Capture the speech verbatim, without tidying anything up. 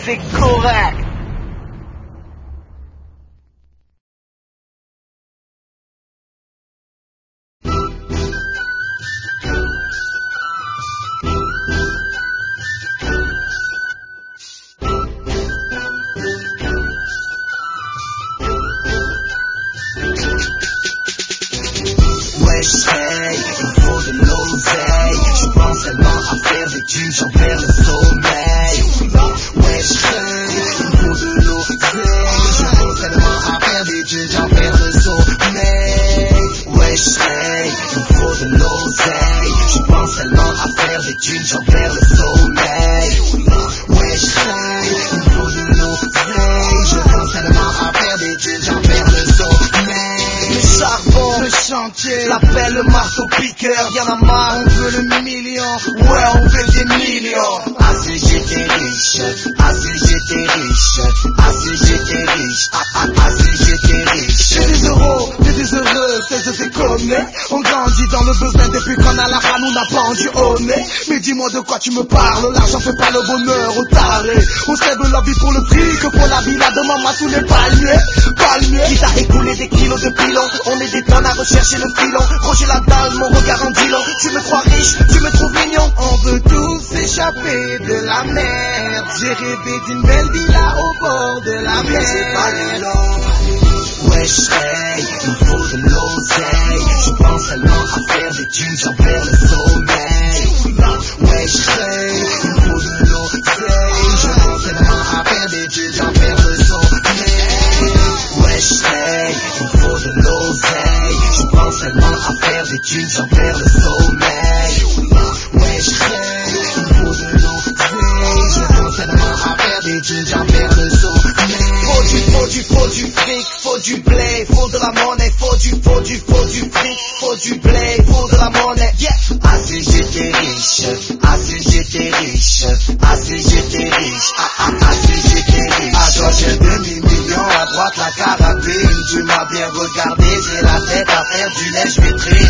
c'est correct. Wesh hey, il faut de l'oseille. Je pense seulement à faire des thunes, j'en perds le sommeil. Wesh hey, il faut de l'oseille. Je pense seulement à faire des thunes, j'en perds le sommeil. Wesh hey, il faut de l'oseille. Je pense seulement à faire des thunes, j'en perds le sommeil. Wesh hey, il faut de l'oseille. Je pense seulement à faire des thunes, j'en perds le sommeil. Le charbon, Le chantier, l'appelle le marteau piqueur, y'en a marre. on veut le million, Ouais, on veut des millions. assez j'étais riche, assez j'étais riche, assez j'étais riche, ah, ah, assez j'étais riche. J'ai des euros, j'ai des heureux, c'est je sais comment. On grandit dans le besoin depuis qu'on a la rame, on n'a pas rendu au nez. Mais dis-moi de quoi tu me parles, l'argent fait pas le bonheur au taré. On sait de la vie pour le fric, pour la villa de maman sous les palmiers, palmiers. Qui t'a écoulé des kilos de pilons, on est des tonnes à rechercher le filon. Roger la dalle, mon regard en dilon. Tu me crois riche, tu me trouves mignon. On veut tous échapper de la merde. J'ai rêvé d'une belle villa au bord de la mer. C'est pas le long. Wesh hey, il faut de l'oseille. Je pense seulement à faire des thunes, j'en perds le sommeil. Wesh hey, il faut de l'oseille. Je pense seulement à faire des thunes, j'en perds le sommeil. Wesh hey, il faut de l'oseille. Je pense seulement à faire des thunes, j'en perds le sommeil. Wesh hey, il faut de l'oseille. Je pense seulement à faire des thunes, j'en perds le sommeil. Faut du, faut du, faut du fric, faut du blé, faut de la monnaie, faut du, faut du, faut du fric, faut du blé, faut de la monnaie, yeah. Assez j'étais riche, assez j'étais riche, assez j'étais riche, ah ah assez j'étais riche. À gauche j'ai demi-million, à droite la carabine. Tu m'as bien regardé, j'ai la tête à faire du lait, je maîtrise.